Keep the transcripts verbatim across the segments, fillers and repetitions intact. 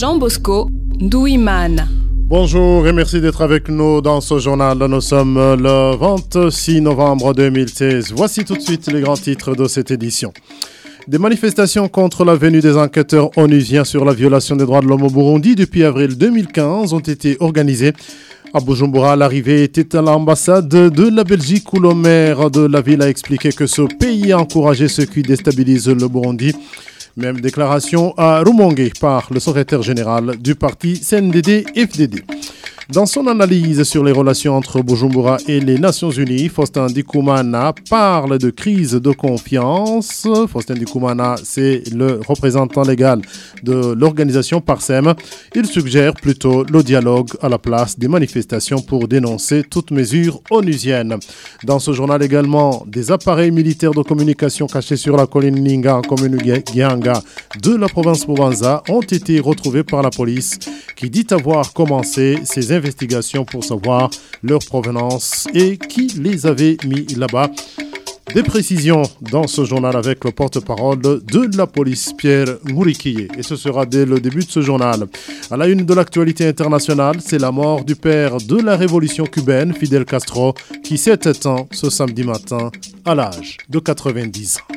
Jean Bosco Douimana. Bonjour et merci d'être avec nous dans ce journal. Nous sommes le vingt-six novembre deux mille seize. Voici tout de suite les grands titres de cette édition. Des manifestations contre la venue des enquêteurs onusiens sur la violation des droits de l'homme au Burundi depuis avril deux mille quinze ont été organisées. À Bujumbura, l'arrivée était à l'ambassade de la Belgique où le maire de la ville a expliqué que ce pays a encouragé ceux qui déstabilisent le Burundi. Même déclaration à Rumongue par le secrétaire général du parti C N D D F D D. Dans son analyse sur les relations entre Bujumbura et les Nations Unies, Faustin Ndikumana parle de crise de confiance. Faustin Ndikumana, c'est le représentant légal de l'organisation Parsem. Il suggère plutôt le dialogue à la place des manifestations pour dénoncer toute mesure onusienne. Dans ce journal également, des appareils militaires de communication cachés sur la colline Ninga en commune Gihanga de la province Bubanza ont été retrouvés par la police qui dit avoir commencé ses investigations pour savoir leur provenance et qui les avait mis là-bas. Des précisions dans ce journal avec le porte-parole de la police, Pierre Ngurikiye. Et ce sera dès le début de ce journal. À la une de l'actualité internationale, c'est la mort du père de la révolution cubaine, Fidel Castro, qui s'est éteint ce samedi matin à l'âge de quatre-vingt-dix ans.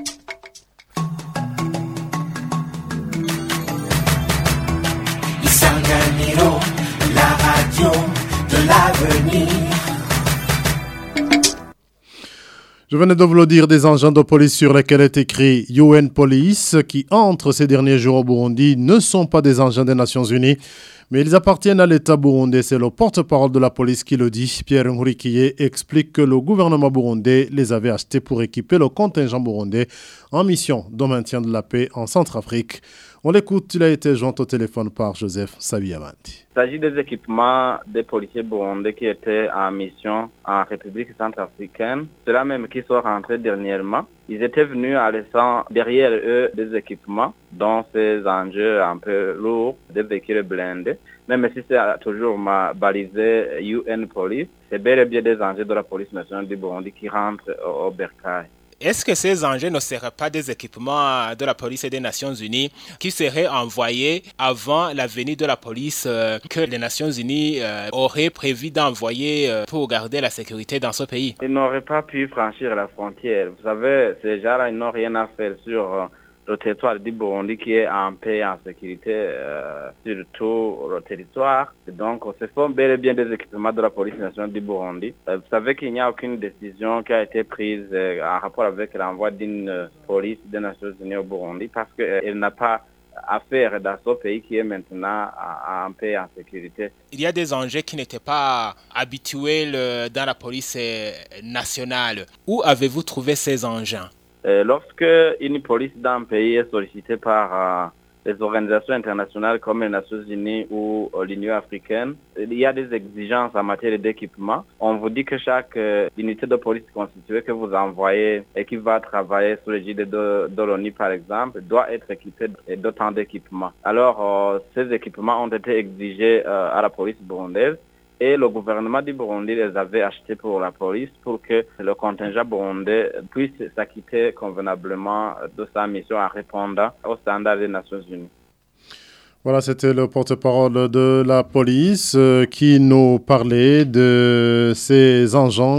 La radio de l'avenir. Je venais de vous le dire, des engins de police sur lesquels est écrit U N Police qui entrent ces derniers jours au Burundi ne sont pas des engins des Nations Unies, mais ils appartiennent à l'État burundais. C'est le porte-parole de la police qui le dit. Pierre Nkurikiye explique que le gouvernement burundais les avait achetés pour équiper le contingent burundais en mission de maintien de la paix en Centrafrique. On l'écoute, il a été joint au téléphone par Joseph Sabiamanti. Il s'agit des équipements des policiers burundais qui étaient en mission en République centrafricaine. Ceux-là même qui sont rentrés dernièrement. Ils étaient venus en laissant derrière eux des équipements, dont ces engins un peu lourds, des véhicules blindés. Même si c'est toujours balisé U N Police, c'est bel et bien des engins de la police nationale du Burundi qui rentrent au, au Bercail. Est-ce que ces engins ne seraient pas des équipements de la police et des Nations Unies qui seraient envoyés avant la venue de la police euh, que les Nations Unies euh, auraient prévu d'envoyer euh, pour garder la sécurité dans ce pays? Ils n'auraient pas pu franchir la frontière. Vous savez, ces gens-là, ils n'ont rien à faire sur euh, le territoire du Burundi qui est en paix et en sécurité euh, sur tout le territoire. Et donc, ce sont bel et bien des équipements de la police nationale du Burundi. Euh, vous savez qu'il n'y a aucune décision qui a été prise euh, en rapport avec l'envoi d'une euh, police des Nations Unies au Burundi parce qu'elle euh, n'a pas affaire dans ce pays qui est maintenant en paix et en sécurité. Il y a des engins qui n'étaient pas habituels euh, dans la police euh, nationale. Où avez-vous trouvé ces engins? Euh, lorsque une police d'un pays est sollicitée par euh, les organisations internationales comme les Nations Unies ou euh, l'Union africaine, il y a des exigences en matière d'équipement. On vous dit que chaque euh, unité de police constituée que vous envoyez et qui va travailler sous l'égide de, de l'ONU par exemple, doit être équipée d'autant d'équipements. Alors, euh, ces équipements ont été exigés euh, à la police burundaise. Et le gouvernement du Burundi les avait achetés pour la police pour que le contingent burundais puisse s'acquitter convenablement de sa mission en répondant aux standards des Nations Unies. Voilà, c'était le porte-parole de la police euh, qui nous parlait de ces engins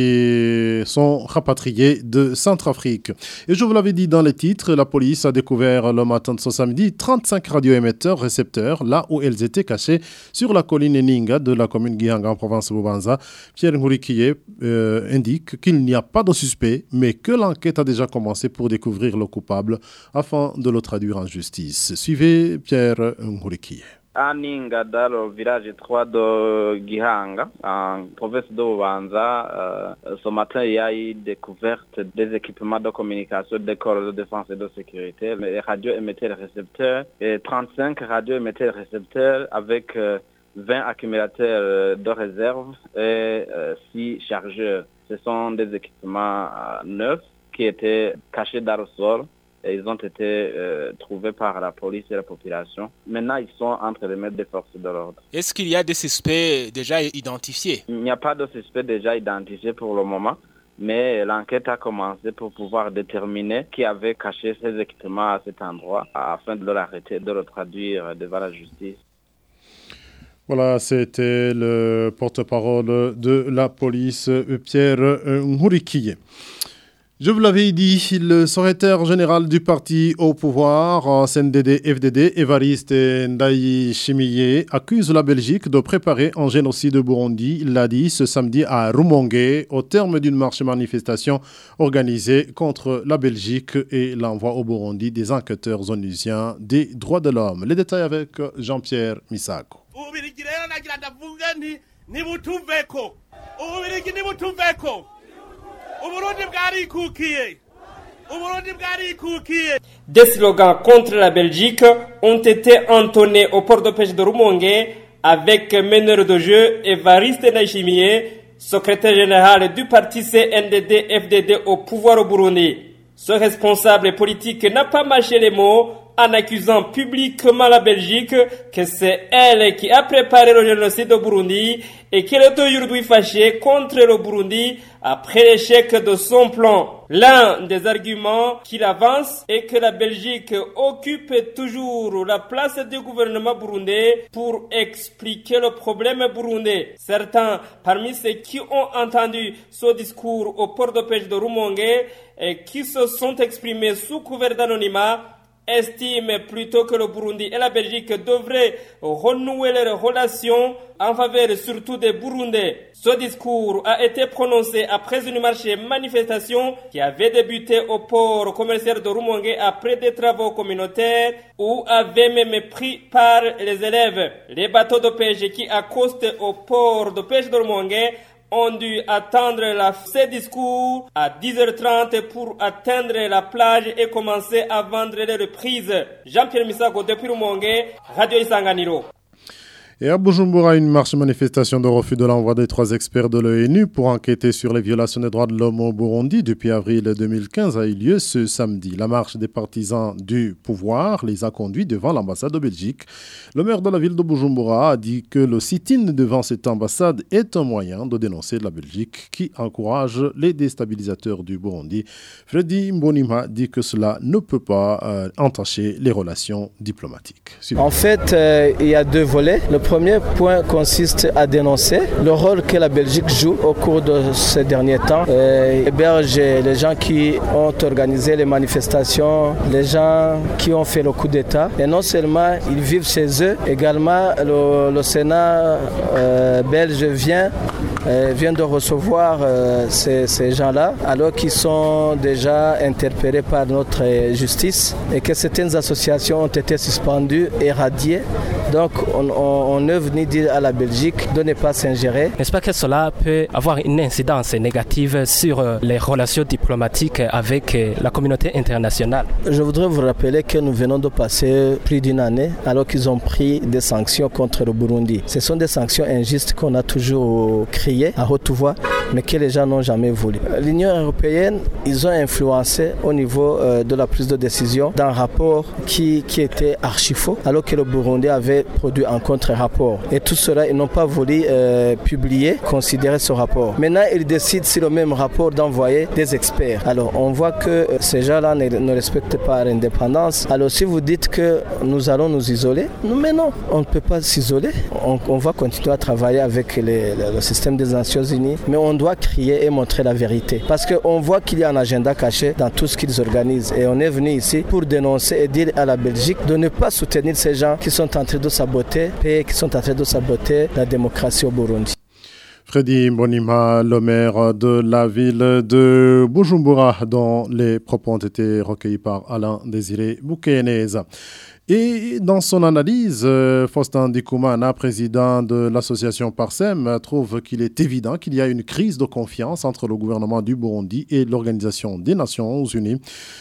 qui sont rapatriés de Centrafrique. Et je vous l'avais dit dans les titres, la police a découvert le matin de ce samedi trente-cinq radioémetteurs récepteurs là où elles étaient cachées sur la colline Ninga de la commune Gihanga en province Bubanza. Pierre Nkurikiye euh, indique qu'il n'y a pas de suspect, mais que l'enquête a déjà commencé pour découvrir le coupable afin de le traduire en justice. Suivez Pierre Nkurikiye. À Ninga, dans le village trois de Gihanga, en province de Bubanza, euh, ce matin, il y a eu découverte des équipements de communication des corps de défense et de sécurité, les radioémetteurs récepteurs, et trente-cinq radioémetteurs récepteurs avec euh, vingt accumulateurs de réserve et euh, six chargeurs. Ce sont des équipements euh, neufs qui étaient cachés dans le sol. Et ils ont été euh, trouvés par la police et la population. Maintenant, ils sont entre les mains des forces de l'ordre. Est-ce qu'il y a des suspects déjà identifiés? Il n'y a pas de suspects déjà identifiés pour le moment. mais l'enquête a commencé pour pouvoir déterminer qui avait caché ces équipements à cet endroit afin de leur arrêter, de le traduire devant la justice. Voilà, c'était le porte-parole de la police, Pierre Ngourikiye. Je vous l'avais dit, le secrétaire général du parti au pouvoir, C N D D F D D, Évariste Ndayishimiye, accuse la Belgique de préparer un génocide au Burundi. Il l'a dit ce samedi à Rumongue, au terme d'une marche manifestation organisée contre la Belgique et l'envoi au Burundi des enquêteurs onusiens des droits de l'homme. Les détails avec Jean-Pierre Misako. Des slogans contre la Belgique ont été entonnés au port de pêche de Rumongue avec meneur de jeu Évariste Ndayishimiye, secrétaire général du parti C N D D F D D au pouvoir au Burundi. Ce responsable politique n'a pas mâché les mots en accusant publiquement la Belgique que c'est elle qui a préparé le génocide au Burundi et qu'elle est aujourd'hui fâchée contre le Burundi après l'échec de son plan. L'un des arguments qu'il avance est que la Belgique occupe toujours la place du gouvernement burundais pour expliquer le problème burundais. Certains parmi ceux qui ont entendu ce discours au port de pêche de Rumongue et qui se sont exprimés sous couvert d'anonymat estime plutôt que le Burundi et la Belgique devraient renouer leurs relations en faveur surtout des Burundais. Ce discours a été prononcé après une marche manifestation qui avait débuté au port commercial de Rumongue après des travaux communautaires où avait même pris part les élèves. Les bateaux de pêche qui accostent au port de pêche de Rumongue ont dû attendre la fin du discours à dix heures trente pour atteindre la plage et commencer à vendre les reprises. Jean-Pierre Misako depuis Rumongue, Radio Isanganiro. Et à Bujumbura, une marche manifestation de refus de l'envoi des trois experts de l'ONU pour enquêter sur les violations des droits de l'homme au Burundi depuis avril deux mille quinze a eu lieu ce samedi. La marche des partisans du pouvoir les a conduits devant l'ambassade de Belgique. Le maire de la ville de Bujumbura a dit que le sit-in devant cette ambassade est un moyen de dénoncer la Belgique qui encourage les déstabilisateurs du Burundi. Freddy Mbonima dit que cela ne peut pas euh, entacher les relations diplomatiques. En fait, euh, il y a deux volets. Le Le premier point consiste à dénoncer le rôle que la Belgique joue au cours de ces derniers temps. Elle héberge les gens qui ont organisé les manifestations, les gens qui ont fait le coup d'État. Et non seulement ils vivent chez eux, également le, le Sénat euh, belge vient, euh, vient de recevoir euh, ces, ces gens-là, alors qu'ils sont déjà interpellés par notre justice et que certaines associations ont été suspendues et radiées. Donc on, on On est venu dire à la Belgique de ne pas s'ingérer. N'est-ce pas que cela peut avoir une incidence négative sur les relations diplomatiques avec la communauté internationale? Je voudrais vous rappeler que nous venons de passer plus d'une année alors qu'ils ont pris des sanctions contre le Burundi. Ce sont des sanctions injustes qu'on a toujours criées à haute voix, mais que les gens n'ont jamais voulu. L'Union européenne, ils ont influencé au niveau de la prise de décision d'un rapport qui, qui était archi faux, alors que le Burundi avait produit un contre-rapport. Et tout cela, ils n'ont pas voulu euh, publier, considérer ce rapport. Maintenant, ils décident sur le même rapport d'envoyer des experts. Alors, on voit que euh, ces gens-là ne, ne respectent pas l'indépendance. Alors, si vous dites que nous allons nous isoler, nous, mais non, on ne peut pas s'isoler. On, on va continuer à travailler avec les, le, le système des Nations Unies, mais on doit crier et montrer la vérité. Parce qu'on voit qu'il y a un agenda caché dans tout ce qu'ils organisent. Et on est venu ici pour dénoncer et dire à la Belgique de ne pas soutenir ces gens qui sont en train de saboter et qui sont en train de saboter la démocratie au Burundi. Freddy Mbonima, le maire de la ville de Bujumbura, dont les propos ont été recueillis par Alain Désiré Boukeneza. Et dans son analyse, Faustin Ndikoumana, président de l'association Parsem, trouve qu'il est évident qu'il y a une crise de confiance entre le gouvernement du Burundi et l'Organisation des Nations Unies.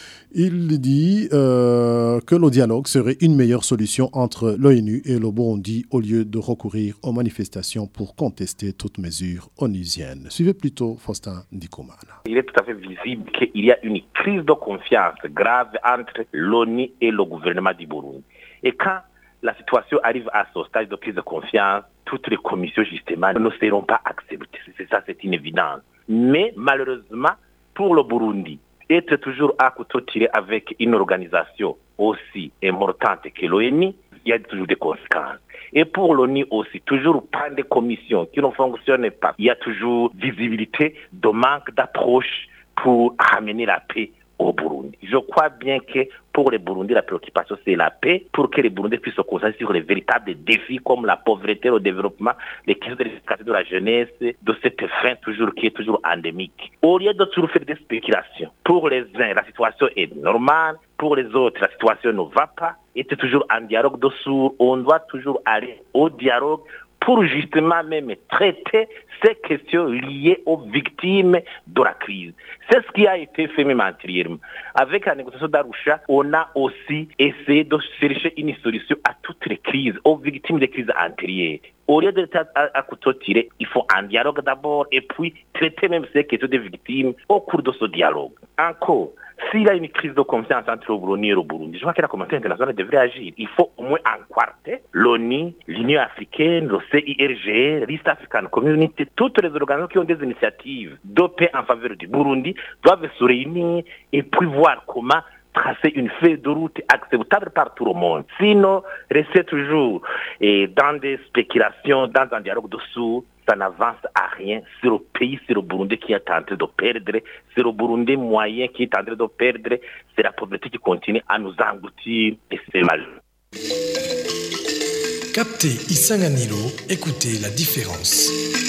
Il dit euh, que le dialogue serait une meilleure solution entre l'ONU et le Burundi au lieu de recourir aux manifestations pour contester toute mesure onusienne. Suivez plutôt Faustin Ndikoumana. Il est tout à fait visible qu'il y a une crise de confiance grave entre l'ONU et le gouvernement du Burundi. Et quand la situation arrive à ce stade de crise de confiance, toutes les commissions justement ne seront pas acceptées. C'est ça, c'est une évidence. Mais malheureusement, pour le Burundi, être toujours à couteau tiré avec une organisation aussi importante que l'O N U, il y a toujours des conséquences. Et pour l'O N U aussi, toujours pas des commissions qui ne fonctionnent pas. Il y a toujours visibilité de manque d'approche pour ramener la paix au Burundi. Je crois bien que pour les Burundis, la préoccupation, c'est la paix, pour que les Burundais puissent se concentrer sur les véritables défis comme la pauvreté, le développement, les questions de l'éducation de la jeunesse, de cette fin toujours qui est toujours endémique. Au lieu de toujours faire des spéculations, pour les uns, la situation est normale, pour les autres, la situation ne va pas, et c'est toujours un dialogue de sourds. On doit toujours aller au dialogue pour justement même traiter ces questions liées aux victimes de la crise. C'est ce qui a été fait même antérieurement. Avec la négociation d'Arusha, on a aussi essayé de chercher une solution à toutes les crises, aux victimes des crises antérieures. Au lieu d'être à, à couteau tiré, il faut un dialogue d'abord et puis traiter même ces questions des victimes au cours de ce dialogue. Encore, s'il y a une crise de confiance entre le Burundi et le Burundi, je crois que la communauté internationale devrait agir. Il faut au moins un quartet, l'O N U, l'Union africaine, le C I R G, l'East African Community, toutes les organisations qui ont des initiatives de paix en faveur du Burundi doivent se réunir et puis voir comment tracer une feuille de route acceptable par tout le monde. Sinon, rester toujours et dans des spéculations, dans un dialogue de sourds, ça n'avance à rien. C'est le pays, c'est le Burundi qui est en train de perdre. C'est le Burundi moyen qui est en train de perdre. C'est la pauvreté qui continue à nous engloutir et c'est mal. Captez Isanganilo, écoutez la différence.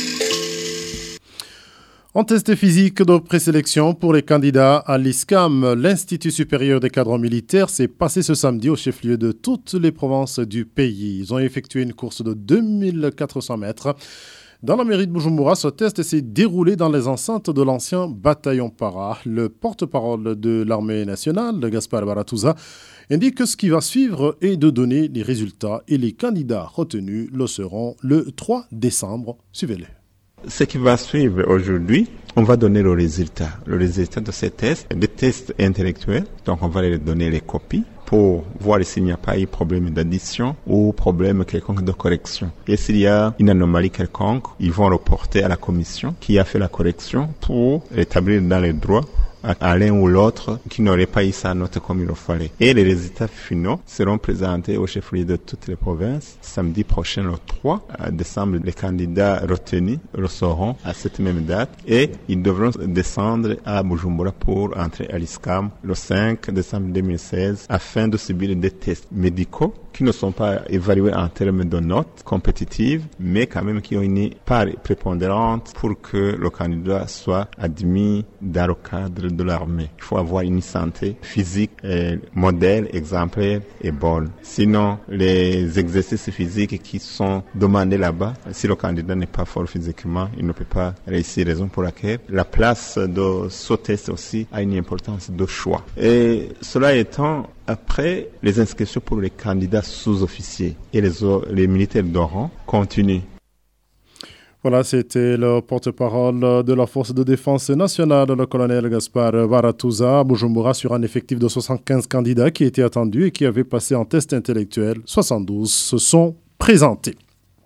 En test physique de présélection pour les candidats à l'I S C A M, l'Institut supérieur des cadres militaires s'est passé ce samedi au chef-lieu de toutes les provinces du pays. Ils ont effectué une course de deux mille quatre cents mètres. Dans la mairie de Bujumbura, ce test s'est déroulé dans les enceintes de l'ancien bataillon para. Le porte-parole de l'armée nationale, Gaspard Baratuza, indique que ce qui va suivre est de donner les résultats et les candidats retenus le seront le trois décembre. Suivez-les. Ce qui va suivre aujourd'hui, on va donner le résultat. Le résultat de ces tests, des tests intellectuels. Donc, on va leur donner les copies pour voir s'il n'y a pas eu problème d'addition ou problème quelconque de correction. Et s'il y a une anomalie quelconque, ils vont reporter à la commission qui a fait la correction pour établir dans les droits à l'un ou l'autre qui n'aurait pas eu sa note comme il le fallait. Et les résultats finaux seront présentés au chef-lieu de toutes les provinces samedi prochain, le trois décembre. Les candidats retenus le sauront à cette même date et ils devront descendre à Bujumbura pour entrer à l'I S C A M le cinq décembre deux mille seize afin de subir des tests médicaux qui ne sont pas évalués en termes de notes compétitives, mais quand même qui ont une part prépondérante pour que le candidat soit admis dans le cadre de l'armée. Il faut avoir une santé physique, et modèle, exemplaire et bonne. Sinon, les exercices physiques qui sont demandés là-bas, si le candidat n'est pas fort physiquement, il ne peut pas réussir, raison pour laquelle la place de ce test aussi a une importance de choix. Et cela étant, après, les inscriptions pour les candidats sous-officiers et les, les militaires de rang continuent. Voilà, c'était le porte-parole de la Force de défense nationale, le colonel Gaspard Baratuza, à Bujumbura, sur un effectif de soixante-quinze candidats qui étaient attendus et qui avaient passé en test intellectuel. soixante-douze se sont présentés.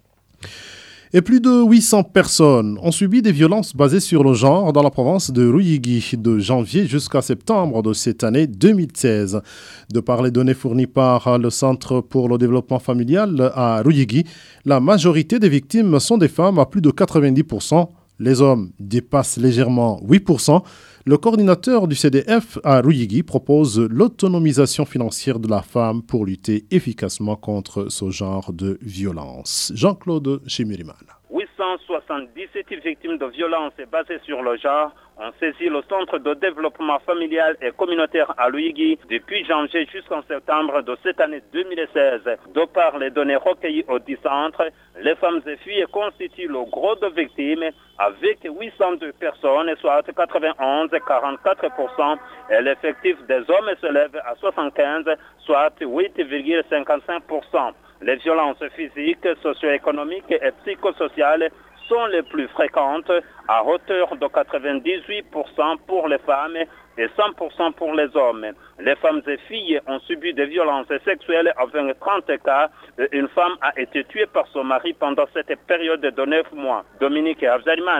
Et plus de huit cents personnes ont subi des violences basées sur le genre dans la province de Ruyigi de janvier jusqu'à septembre de cette année deux mille seize. De par les données fournies par le Centre pour le développement familial à Ruyigi, la majorité des victimes sont des femmes à plus de quatre-vingt-dix pour cent. Les hommes dépassent légèrement huit pour cent. Le coordinateur du C D F à Ruyigi propose l'autonomisation financière de la femme pour lutter efficacement contre ce genre de violence. Jean-Claude Chimirimana. huit cent soixante-dix-sept victimes de violences basées sur le genre ont saisi le Centre de développement familial et communautaire à Ruyigi depuis janvier jusqu'en septembre de cette année deux mille seize. De par les données recueillies au dit centre, les femmes et filles constituent le gros de victimes avec huit cent deux personnes, soit quatre-vingt-onze virgule quarante-quatre pour cent, et l'effectif des hommes s'élève à soixante-quinze, soit huit virgule cinquante-cinq pour cent. Les violences physiques, socio-économiques et psychosociales sont les plus fréquentes, à hauteur de quatre-vingt-dix-huit pour cent pour les femmes et cent pour cent pour les hommes. Les femmes et filles ont subi des violences sexuelles avec trente cas. Une femme a été tuée par son mari pendant cette période de neuf mois. Dominique Avzalimana,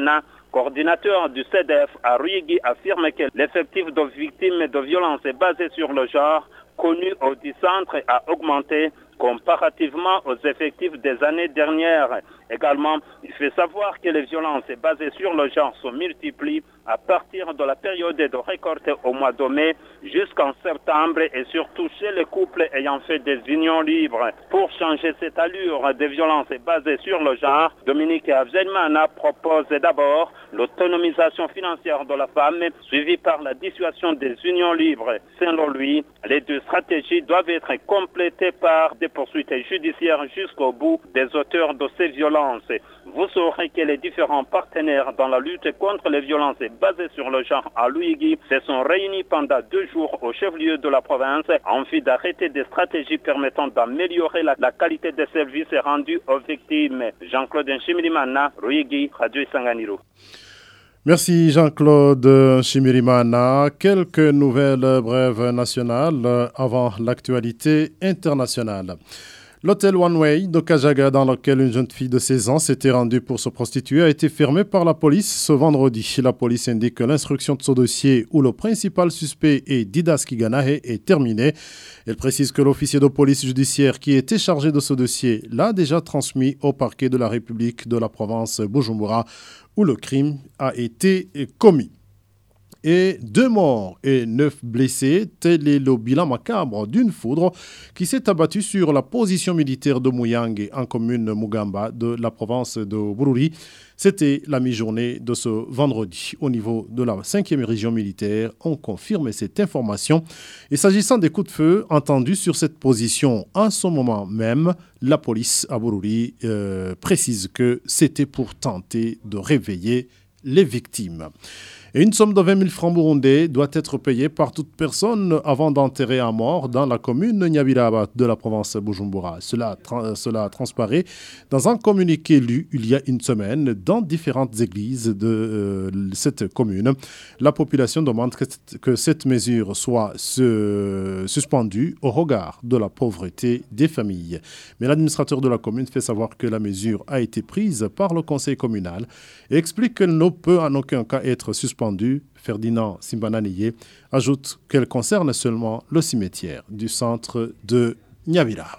coordinateur du C D F à Ruyigi, affirme que l'effectif de victimes de violences basées sur le genre connu au dix centres a augmenté comparativement aux effectifs des années dernières. Également, il fait savoir que les violences basées sur le genre se multiplient à partir de la période de récolte au mois de mai jusqu'en septembre et surtout chez les couples ayant fait des unions libres. Pour changer cette allure des violences basées sur le genre, Dominique Avzenmana propose d'abord l'autonomisation financière de la femme suivie par la dissuasion des unions libres. Selon lui, les deux stratégies doivent être complétées par des poursuites judiciaires jusqu'au bout des auteurs de ces violences. Vous saurez que les différents partenaires dans la lutte contre les violences basées sur le genre à Luigi se sont réunis pendant deux jours au chef-lieu de la province en vue d'arrêter des stratégies permettant d'améliorer la, la qualité des services rendus aux victimes. Jean-Claude Nshimirimana, Luigi, Radio Isanganiro. Merci Jean-Claude Nshimirimana. Quelques nouvelles brèves nationales avant l'actualité internationale. L'hôtel One Way de Kajaga, dans lequel une jeune fille de seize ans s'était rendue pour se prostituer, a été fermé par la police ce vendredi. La police indique que l'instruction de ce dossier, où le principal suspect est Didas Kiganahe, est terminée. Elle précise que l'officier de police judiciaire qui était chargé de ce dossier l'a déjà transmis au parquet de la République de la province Bujumbura, où le crime a été commis. Et deux morts et neuf blessés, tel est le bilan macabre d'une foudre qui s'est abattue sur la position militaire de Muyange en commune Mugamba de la province de Bururi. C'était la mi-journée de ce vendredi. Au niveau de la cinquième région militaire, on confirme cette information. Et s'agissant des coups de feu entendus sur cette position en ce moment même, la police à Bururi euh, précise que c'était pour tenter de réveiller les victimes. Et une somme de vingt mille francs burundais doit être payée par toute personne avant d'enterrer un mort dans la commune Nyabiraba de la province Bujumbura. Cela, tra- cela transparaît dans un communiqué lu il y a une semaine dans différentes églises de euh, cette commune. La population demande que, que cette mesure soit se, suspendue au regard de la pauvreté des familles. Mais l'administrateur de la commune fait savoir que la mesure a été prise par le conseil communal et explique qu'elle ne peut en aucun cas être suspendue. Ferdinand Simbananiye ajoute qu'elle concerne seulement le cimetière du centre de Nyabiraba.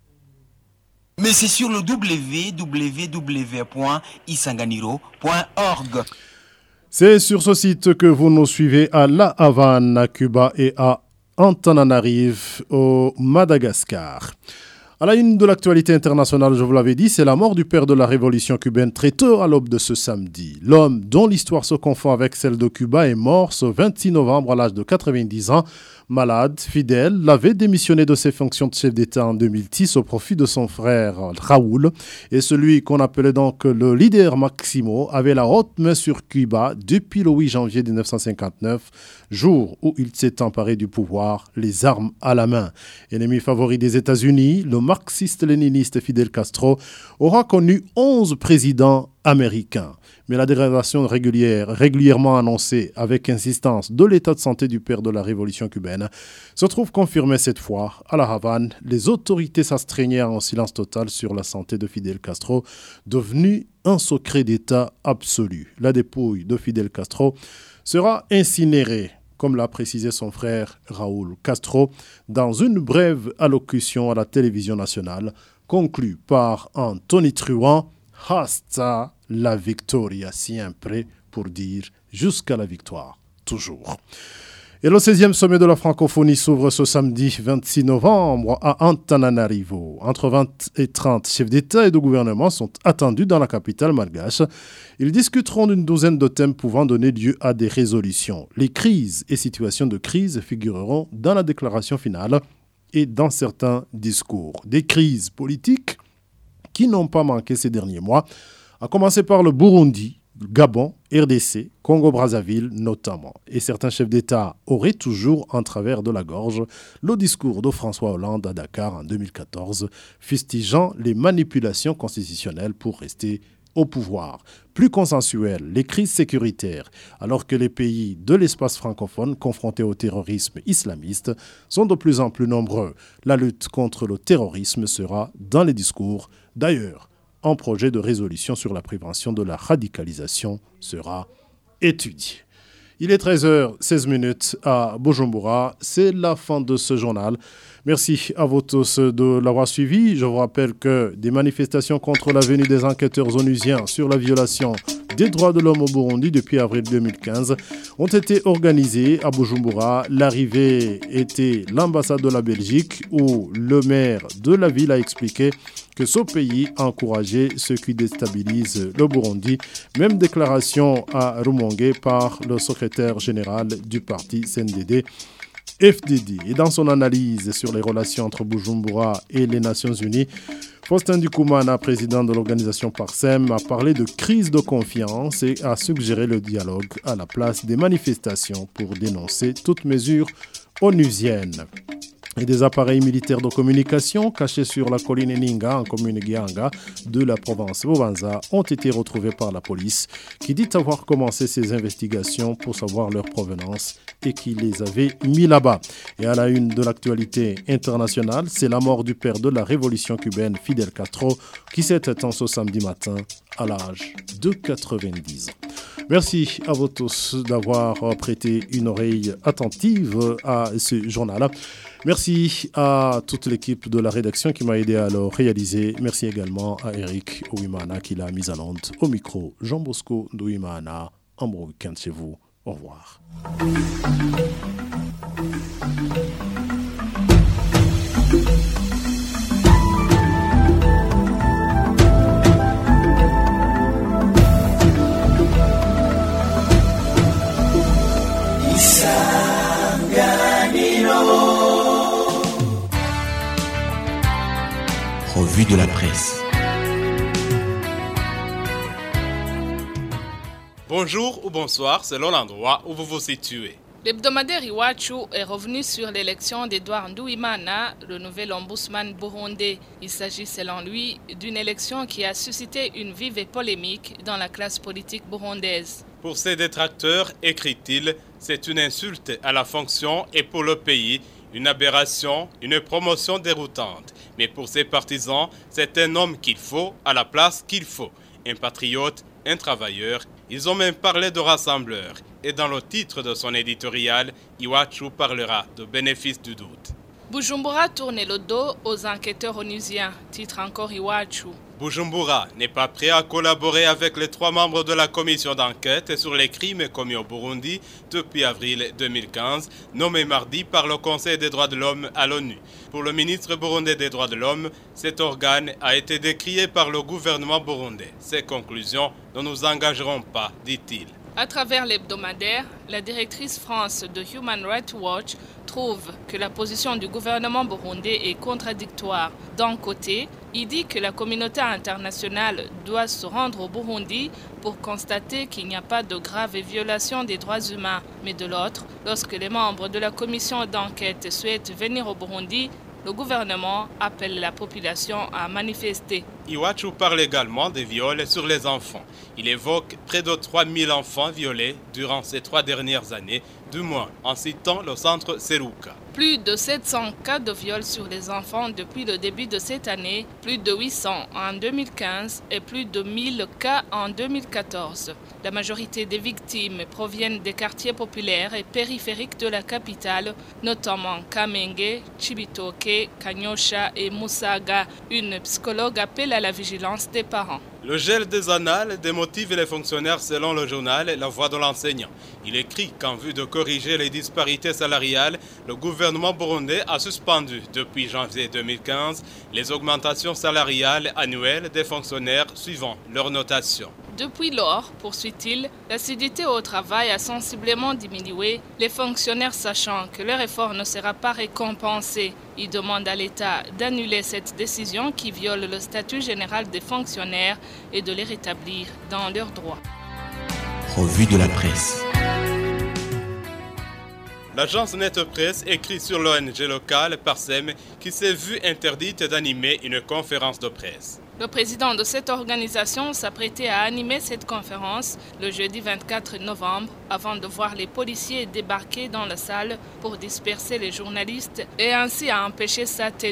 Mais c'est sur le w w w point isanganiro point org. C'est sur ce site que vous nous suivez à La Havane, à Cuba et à Antananarive, au Madagascar. À la une de l'actualité internationale, je vous l'avais dit, c'est la mort du père de la révolution cubaine très tôt à l'aube de ce samedi. L'homme dont l'histoire se confond avec celle de Cuba est mort ce vingt-six novembre à l'âge de quatre-vingt-dix ans. Malade, fidèle, l'avait démissionné de ses fonctions de chef d'État en deux mille dix au profit de son frère Raoul. Et celui qu'on appelait donc le leader Maximo avait la haute main sur Cuba depuis le huit janvier mille neuf cent cinquante-neuf, jour où il s'est emparé du pouvoir, les armes à la main. Ennemi favori des États-Unis, le marxiste-léniniste Fidel Castro aura connu onze présidents américains. Mais la dégradation régulière, régulièrement annoncée avec insistance de l'état de santé du père de la révolution cubaine, se trouve confirmée cette fois. À La Havane, les autorités s'astreignaient en silence total sur la santé de Fidel Castro, devenu un secret d'État absolu. La dépouille de Fidel Castro sera incinérée, comme l'a précisé son frère Raúl Castro, dans une brève allocution à la télévision nationale, conclue par Anthony Truant, « Hasta la victoria siempre » pour dire « jusqu'à la victoire, toujours ». Et le seizième sommet de la francophonie s'ouvre ce samedi vingt-six novembre à Antananarivo. Entre vingt et trente chefs d'État et de gouvernement sont attendus dans la capitale malgache. Ils discuteront d'une douzaine de thèmes pouvant donner lieu à des résolutions. Les crises et situations de crise figureront dans la déclaration finale et dans certains discours. Des crises politiques qui n'ont pas manqué ces derniers mois, à commencer par le Burundi, Gabon, R D C, Congo-Brazzaville notamment. Et certains chefs d'État auraient toujours en travers de la gorge le discours de François Hollande à Dakar en deux mille quatorze, fustigeant les manipulations constitutionnelles pour rester au pouvoir. Plus consensuel, les crises sécuritaires, alors que les pays de l'espace francophone confrontés au terrorisme islamiste sont de plus en plus nombreux. La lutte contre le terrorisme sera dans les discours. D'ailleurs, Un projet de résolution sur la prévention de la radicalisation sera étudié. Il est treize heures seize à Bujumbura. C'est la fin de ce journal. Merci à vous tous de l'avoir suivi. Je vous rappelle que des manifestations contre la venue des enquêteurs onusiens sur la violation des droits de l'homme au Burundi depuis avril deux mille quinze ont été organisées à Bujumbura. L'arrivée était l'ambassade de la Belgique où le maire de la ville a expliqué que ce pays a encouragé ceux qui déstabilisent le Burundi. Même déclaration à Rumongue par le secrétaire général du parti C N D D. F D D. Et dans son analyse sur les relations entre Bujumbura et les Nations Unies, Faustin Ndikumana, président de l'organisation Parsem, a parlé de crise de confiance et a suggéré le dialogue à la place des manifestations pour dénoncer toute mesure onusienne. Et des appareils militaires de communication cachés sur la colline Ninga, en commune Gianga, de la province Bubanza, ont été retrouvés par la police, qui dit avoir commencé ses investigations pour savoir leur provenance et qui les avait mis là-bas. Et à la une de l'actualité internationale, c'est la mort du père de la révolution cubaine, Fidel Castro, qui s'est éteint ce samedi matin à l'âge de quatre-vingt-dix ans. Merci à vous tous d'avoir prêté une oreille attentive à ce journal. Merci à toute l'équipe de la rédaction qui m'a aidé à le réaliser. Merci également à Eric Ouimana qui l'a mis à l'onde. Au micro, Jean Bosco Douimana. Un bon week-end chez vous. Au revoir. Revue de la presse. Bonjour ou bonsoir selon l'endroit où vous vous situez. L'hebdomadaire Iwachu est revenu sur l'élection d'Edouard Nduimana, le nouvel ombudsman burundais. Il s'agit selon lui d'une élection qui a suscité une vive polémique dans la classe politique burundaise. Pour ses détracteurs, écrit-il, c'est une insulte à la fonction et pour le pays, une aberration, une promotion déroutante. Mais pour ses partisans, c'est un homme qu'il faut à la place qu'il faut. Un patriote, un travailleur. Ils ont même parlé de rassembleur. Et dans le titre de son éditorial, Iwachu parlera de bénéfice du doute. Bujumbura tourne le dos aux enquêteurs onusiens, titre encore Iwachu. Bujumbura n'est pas prêt à collaborer avec les trois membres de la commission d'enquête sur les crimes commis au Burundi depuis avril deux mille quinze, nommé mardi par le Conseil des droits de l'homme à l'ONU. Pour le ministre burundais des droits de l'homme, cet organe a été décrié par le gouvernement burundais. Ces conclusions ne nous engageront pas, dit-il. À travers l'hebdomadaire, la directrice France de Human Rights Watch trouve que la position du gouvernement burundais est contradictoire. D'un côté, il dit que la communauté internationale doit se rendre au Burundi pour constater qu'il n'y a pas de graves violations des droits humains. Mais de l'autre, lorsque les membres de la commission d'enquête souhaitent venir au Burundi, le gouvernement appelle la population à manifester. Iwachu parle également des viols sur les enfants. Il évoque près de trois mille enfants violés durant ces trois dernières années, du moins en citant le centre Seruka. Plus de sept cents cas de viol sur les enfants depuis le début de cette année, plus de huit cents en deux mille quinze et plus de mille cas en deux mille quatorze. La majorité des victimes proviennent des quartiers populaires et périphériques de la capitale, notamment Kamenge, Chibitoke, Kanyosha et Musaga. Une psychologue appelle à la vigilance des parents. Le gel des annales démotive les fonctionnaires selon le journal La Voix de l'enseignant. Il écrit qu'en vue de corriger les disparités salariales, le gouvernement burundais a suspendu depuis janvier deux mille quinze les augmentations salariales annuelles des fonctionnaires suivant leur notation. Depuis lors, poursuit-il, l'assiduité au travail a sensiblement diminué, les fonctionnaires sachant que leur effort ne sera pas récompensé. Il demande à l'État d'annuler cette décision qui viole le statut général des fonctionnaires et de les rétablir dans leurs droits. Revue de la presse. L'agence Net Presse écrit sur l'O N G locale Parsem qui s'est vue interdite d'animer une conférence de presse. Le président de cette organisation s'apprêtait à animer cette conférence le jeudi vingt-quatre novembre avant de voir les policiers débarquer dans la salle pour disperser les journalistes et ainsi à empêcher sa tenue.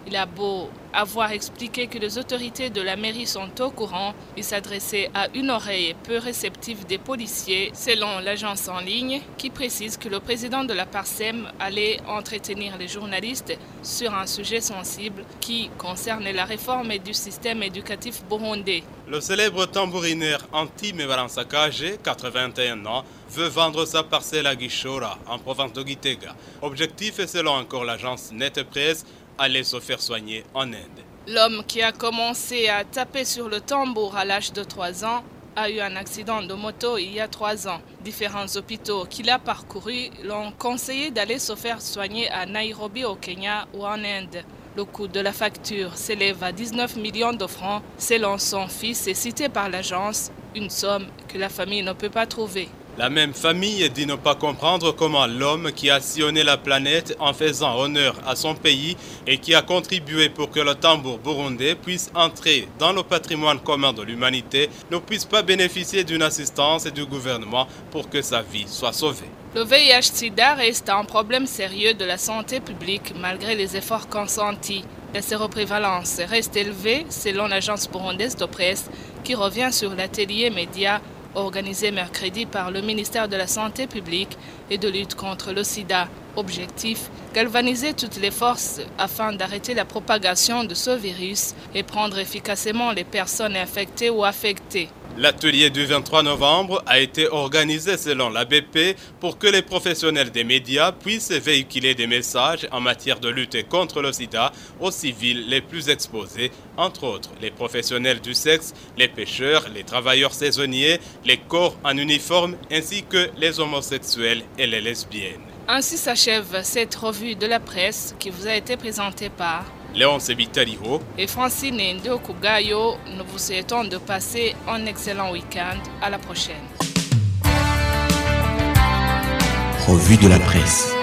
Il a beau avoir expliqué que les autorités de la mairie sont au courant, il s'adressait à une oreille peu réceptive des policiers, selon l'agence en ligne, qui précise que le président de la Parsem allait entretenir les journalistes sur un sujet sensible qui concerne la réforme du système éducatif burundais. Le célèbre tambourineur Antime Baransakaje, quatre-vingt-un ans, veut vendre sa parcelle à Gishora, en province de Gitega. Objectif est, selon encore l'agence Net Presse, aller se faire soigner en Inde. L'homme qui a commencé à taper sur le tambour à l'âge de trois ans a eu un accident de moto il y a trois ans. Différents hôpitaux qu'il a parcourus l'ont conseillé d'aller se faire soigner à Nairobi au Kenya ou en Inde. Le coût de la facture s'élève à dix-neuf millions de francs selon son fils et cité par l'agence, une somme que la famille ne peut pas trouver. La même famille dit ne pas comprendre comment l'homme qui a sillonné la planète en faisant honneur à son pays et qui a contribué pour que le tambour burundais puisse entrer dans le patrimoine commun de l'humanité ne puisse pas bénéficier d'une assistance du gouvernement pour que sa vie soit sauvée. Le V I H-Sida reste un problème sérieux de la santé publique malgré les efforts consentis. La séroprévalence reste élevée selon l'agence burundaise de presse qui revient sur l'atelier média organisé mercredi par le ministère de la Santé publique et de lutte contre le sida. Objectif, galvaniser toutes les forces afin d'arrêter la propagation de ce virus et prendre efficacement les personnes infectées ou affectées. L'atelier du vingt-trois novembre a été organisé selon l'A B P pour que les professionnels des médias puissent véhiculer des messages en matière de lutte contre le sida aux civils les plus exposés, entre autres les professionnels du sexe, les pêcheurs, les travailleurs saisonniers, les corps en uniforme ainsi que les homosexuels et les lesbiennes. Ainsi s'achève cette revue de la presse qui vous a été présentée par Léon Sebitariho et Francine Ndokugayo. Nous vous souhaitons de passer un excellent week-end. À la prochaine. Revue de la presse.